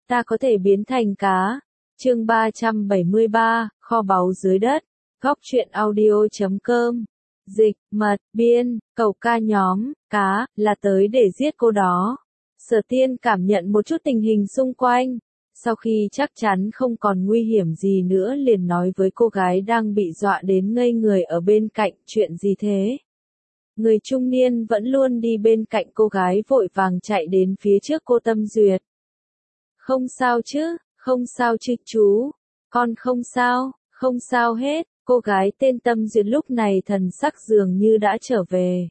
Ta có thể biến thành cá. Chương 373, kho báu dưới đất. Góc truyện audio.com. Dịch, mật, biên, cậu ca nhóm, cá, là tới để giết cô đó. Sở Tiên cảm nhận một chút tình hình xung quanh. Sau khi chắc chắn không còn nguy hiểm gì nữa liền nói với cô gái đang bị dọa đến ngây người ở bên cạnh, chuyện gì thế? Người trung niên vẫn luôn đi bên cạnh cô gái vội vàng chạy đến phía trước cô Tâm Duyệt. Không sao chứ chú, con không sao hết, cô gái tên Tâm Duyệt lúc này thần sắc dường như đã trở về.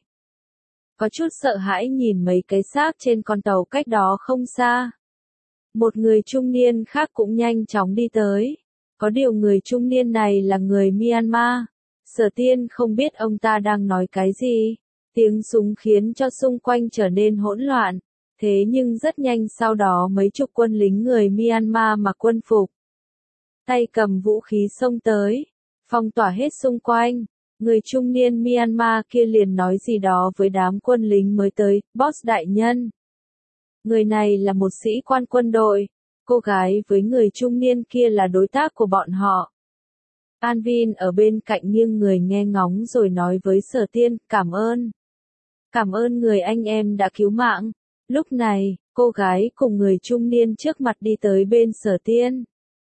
Có chút sợ hãi nhìn mấy cái xác trên con tàu cách đó không xa. Một người trung niên khác cũng nhanh chóng đi tới. Có điều người trung niên này là người Myanmar. Sở Tiên không biết ông ta đang nói cái gì. Tiếng súng khiến cho xung quanh trở nên hỗn loạn. Thế nhưng rất nhanh sau đó mấy chục quân lính người Myanmar mặc quân phục, tay cầm vũ khí xông tới, phong tỏa hết xung quanh. Người trung niên Myanmar kia liền nói gì đó với đám quân lính mới tới, boss đại nhân. Người này là một sĩ quan quân đội, cô gái với người trung niên kia là đối tác của bọn họ. An Vin ở bên cạnh nghiêng người nghe ngóng rồi nói với Sở Tiên, cảm ơn. Cảm ơn người anh em đã cứu mạng. Lúc này, cô gái cùng người trung niên trước mặt đi tới bên Sở Tiên.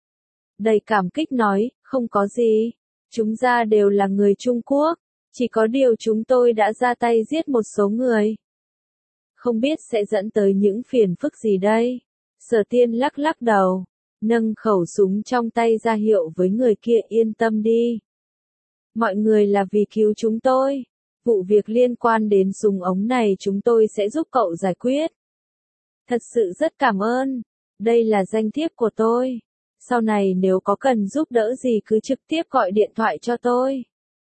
Đầy cảm kích nói, không có gì. Chúng ta đều là người Trung Quốc. Chỉ có điều chúng tôi đã ra tay giết một số người. Không biết sẽ dẫn tới những phiền phức gì đây. Sở Tiên lắc lắc đầu, nâng khẩu súng trong tay ra hiệu với người kia, yên tâm đi. Mọi người là vì cứu chúng tôi. Vụ việc liên quan đến súng ống này chúng tôi sẽ giúp cậu giải quyết. Thật sự rất cảm ơn. Đây là danh thiếp của tôi. Sau này nếu có cần giúp đỡ gì cứ trực tiếp gọi điện thoại cho tôi.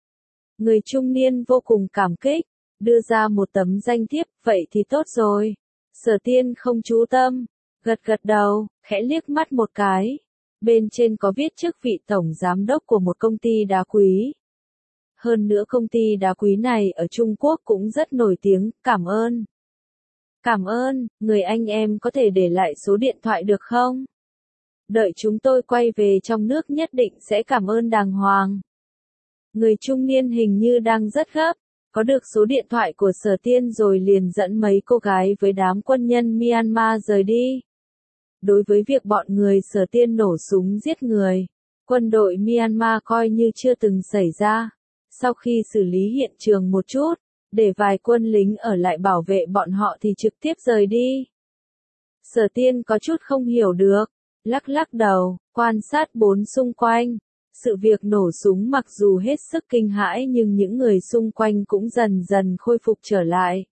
Người trung niên vô cùng cảm kích, đưa ra một tấm danh thiếp, vậy thì tốt rồi. Sở Tiên không chú tâm, gật đầu, khẽ liếc mắt một cái. Bên trên có viết chức vị tổng giám đốc của một công ty đá quý. Hơn nữa công ty đá quý này ở Trung Quốc cũng rất nổi tiếng, cảm ơn. Cảm ơn, người anh em có thể để lại số điện thoại được không? Đợi chúng tôi quay về trong nước nhất định sẽ cảm ơn đàng hoàng. Người trung niên hình như đang rất gấp, có được số điện thoại của Sở Tiên rồi liền dẫn mấy cô gái với đám quân nhân Myanmar rời đi. Đối với việc bọn người Sở Tiên nổ súng giết người, quân đội Myanmar coi như chưa từng xảy ra. Sau khi xử lý hiện trường một chút, để vài quân lính ở lại bảo vệ bọn họ thì trực tiếp rời đi. Sở Tiên có chút không hiểu được, lắc đầu, quan sát bốn xung quanh. Sự việc nổ súng mặc dù hết sức kinh hãi nhưng những người xung quanh cũng dần dần khôi phục trở lại.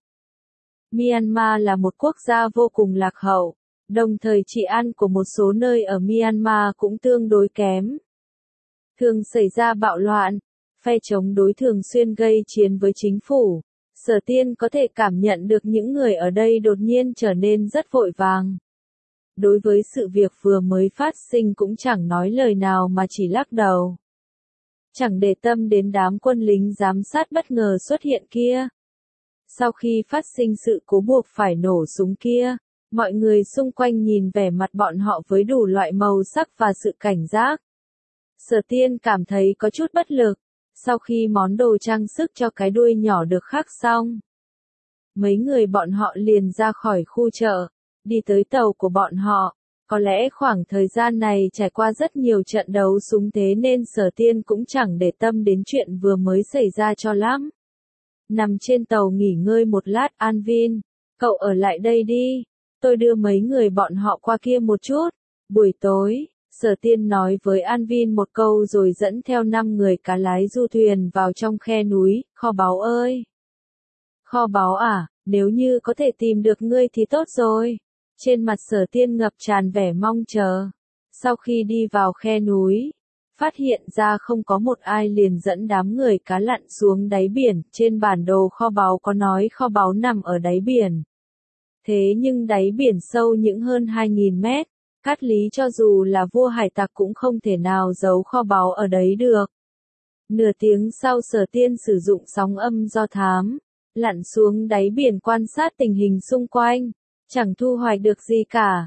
Myanmar là một quốc gia vô cùng lạc hậu, đồng thời trị an của một số nơi ở Myanmar cũng tương đối kém. Thường xảy ra bạo loạn, phe chống đối thường xuyên gây chiến với chính phủ. Sở Tiên có thể cảm nhận được những người ở đây đột nhiên trở nên rất vội vàng. Đối với sự việc vừa mới phát sinh cũng chẳng nói lời nào mà chỉ lắc đầu. Chẳng để tâm đến đám quân lính giám sát bất ngờ xuất hiện kia. Sau khi phát sinh sự cố buộc phải nổ súng kia, mọi người xung quanh nhìn vẻ mặt bọn họ với đủ loại màu sắc và sự cảnh giác. Sở Tiên cảm thấy có chút bất lực. Sau khi món đồ trang sức cho cái đuôi nhỏ được khắc xong, mấy người bọn họ liền ra khỏi khu chợ, đi tới tàu của bọn họ. Có lẽ khoảng thời gian này trải qua rất nhiều trận đấu súng thế nên Sở Tiên cũng chẳng để tâm đến chuyện vừa mới xảy ra cho lắm. Nằm trên tàu nghỉ ngơi một lát, An Vin, cậu ở lại đây đi, tôi đưa mấy người bọn họ qua kia một chút. Buổi tối, Sở Tiên nói với An Vin một câu rồi dẫn theo 5 người cá lái du thuyền vào trong khe núi. Kho báu ơi! Kho báu à, nếu như có thể tìm được ngươi thì tốt rồi. Trên mặt Sở Tiên ngập tràn vẻ mong chờ. Sau khi đi vào khe núi, phát hiện ra không có một ai liền dẫn đám người cá lặn xuống đáy biển. Trên bản đồ kho báu có nói kho báu nằm ở đáy biển. Thế nhưng đáy biển sâu những hơn 2.000 mét. Cát lý cho dù là vua hải tặc cũng không thể nào giấu kho báu ở đấy được. Nửa tiếng sau Sở Tiên sử dụng sóng âm do thám, lặn xuống đáy biển quan sát tình hình xung quanh, chẳng thu hoạch được gì cả.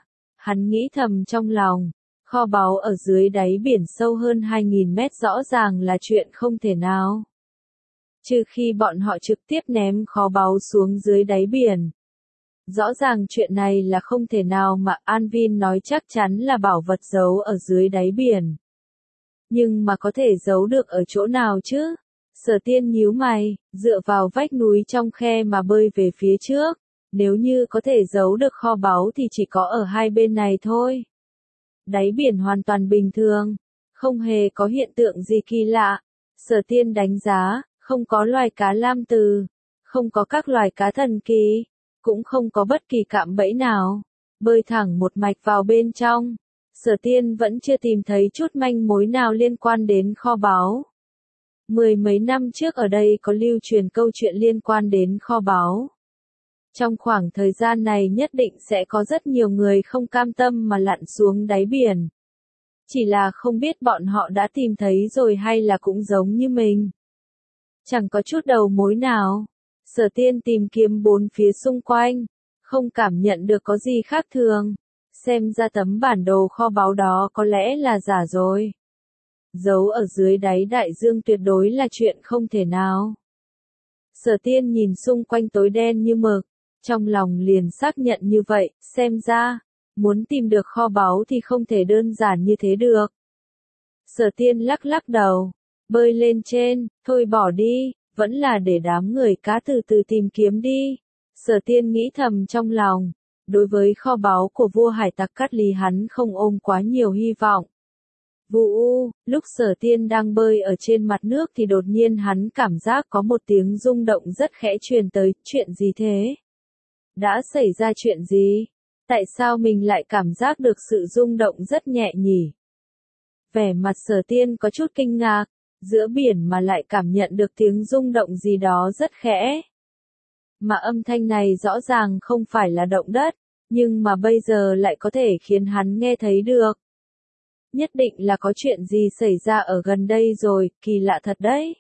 Hắn nghĩ thầm trong lòng, kho báu ở dưới đáy biển sâu hơn 2.000 mét rõ ràng là chuyện không thể nào. Trừ khi bọn họ trực tiếp ném kho báu xuống dưới đáy biển. Rõ ràng chuyện này là không thể nào mà Anvin nói chắc chắn là bảo vật giấu ở dưới đáy biển. Nhưng mà có thể giấu được ở chỗ nào chứ? Sở Tiên nhíu mày, dựa vào vách núi trong khe mà bơi về phía trước. Nếu như có thể giấu được kho báu thì chỉ có ở hai bên này thôi. Đáy biển hoàn toàn bình thường, không hề có hiện tượng gì kỳ lạ. Sở Tiên đánh giá, không có loài cá lam từ, không có các loài cá thần kỳ, cũng không có bất kỳ cạm bẫy nào. Bơi thẳng một mạch vào bên trong, Sở Tiên vẫn chưa tìm thấy chút manh mối nào liên quan đến kho báu. Mười mấy năm trước ở đây có lưu truyền câu chuyện liên quan đến kho báu. Trong khoảng thời gian này nhất định sẽ có rất nhiều người không cam tâm mà lặn xuống đáy biển. Chỉ là không biết bọn họ đã tìm thấy rồi hay là cũng giống như mình. Chẳng có chút đầu mối nào. Sở Tiên tìm kiếm bốn phía xung quanh, không cảm nhận được có gì khác thường. Xem ra tấm bản đồ kho báu đó có lẽ là giả rồi. Giấu ở dưới đáy đại dương tuyệt đối là chuyện không thể nào. Sở Tiên nhìn xung quanh tối đen như mực, trong lòng liền xác nhận như vậy, xem ra, muốn tìm được kho báu thì không thể đơn giản như thế được. Sở Tiên lắc lắc đầu, bơi lên trên, thôi bỏ đi, vẫn là để đám người cá từ từ tìm kiếm đi. Sở Tiên nghĩ thầm trong lòng, đối với kho báu của vua hải tặc Cát Lý hắn không ôm quá nhiều hy vọng. Vụ u, lúc Sở Tiên đang bơi ở trên mặt nước thì đột nhiên hắn cảm giác có một tiếng rung động rất khẽ truyền tới, chuyện gì thế? Đã xảy ra chuyện gì? Tại sao mình lại cảm giác được sự rung động rất nhẹ nhỉ? Vẻ mặt Sở Tiên có chút kinh ngạc, giữa biển mà lại cảm nhận được tiếng rung động gì đó rất khẽ. Mà âm thanh này rõ ràng không phải là động đất, nhưng mà bây giờ lại có thể khiến hắn nghe thấy được. Nhất định là có chuyện gì xảy ra ở gần đây rồi, kỳ lạ thật đấy.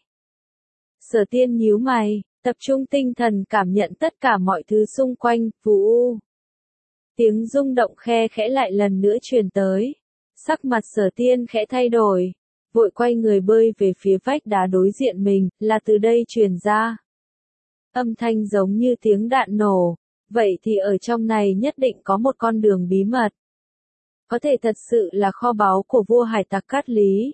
Sở Tiên nhíu mày, tập trung tinh thần cảm nhận tất cả mọi thứ xung quanh, vù u. Tiếng rung động khe khẽ lại lần nữa truyền tới. Sắc mặt Sở Tiên khẽ thay đổi, vội quay người bơi về phía vách đá đối diện mình, là từ đây truyền ra. Âm thanh giống như tiếng đạn nổ, vậy thì ở trong này nhất định có một con đường bí mật. Có thể thật sự là kho báu của vua hải tặc Cát Lý.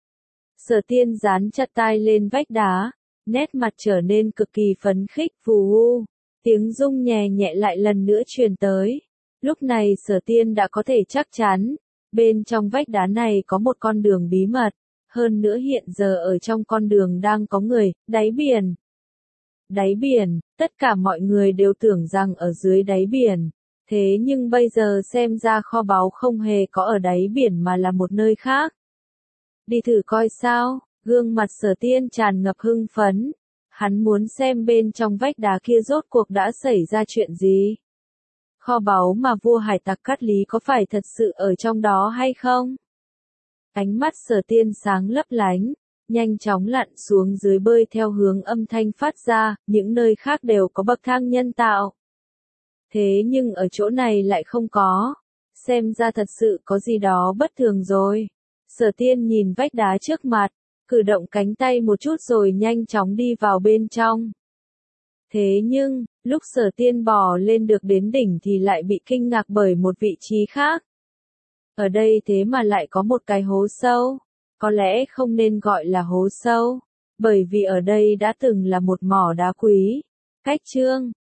Sở Tiên dán chặt tai lên vách đá, nét mặt trở nên cực kỳ phấn khích, vù u. Tiếng rung nhẹ nhẹ lại lần nữa truyền tới. Lúc này Sở Tiên đã có thể chắc chắn, bên trong vách đá này có một con đường bí mật. Hơn nữa hiện giờ ở trong con đường đang có người, đáy biển. Đáy biển, tất cả mọi người đều tưởng rằng ở dưới đáy biển. Thế nhưng bây giờ xem ra kho báu không hề có ở đáy biển mà là một nơi khác. Đi thử coi sao, gương mặt Sở Tiên tràn ngập hưng phấn. Hắn muốn xem bên trong vách đá kia rốt cuộc đã xảy ra chuyện gì. Kho báu mà vua hải tặc Cát Lý có phải thật sự ở trong đó hay không? Ánh mắt Sở Tiên sáng lấp lánh, nhanh chóng lặn xuống dưới bơi theo hướng âm thanh phát ra, những nơi khác đều có bậc thang nhân tạo. Thế nhưng ở chỗ này lại không có. Xem ra thật sự có gì đó bất thường rồi. Sở Tiên nhìn vách đá trước mặt, cử động cánh tay một chút rồi nhanh chóng đi vào bên trong. Thế nhưng, lúc Sở Tiên bò lên được đến đỉnh thì lại bị kinh ngạc bởi một vị trí khác. Ở đây thế mà lại có một cái hố sâu. Có lẽ không nên gọi là hố sâu, bởi vì ở đây đã từng là một mỏ đá quý. Cách chương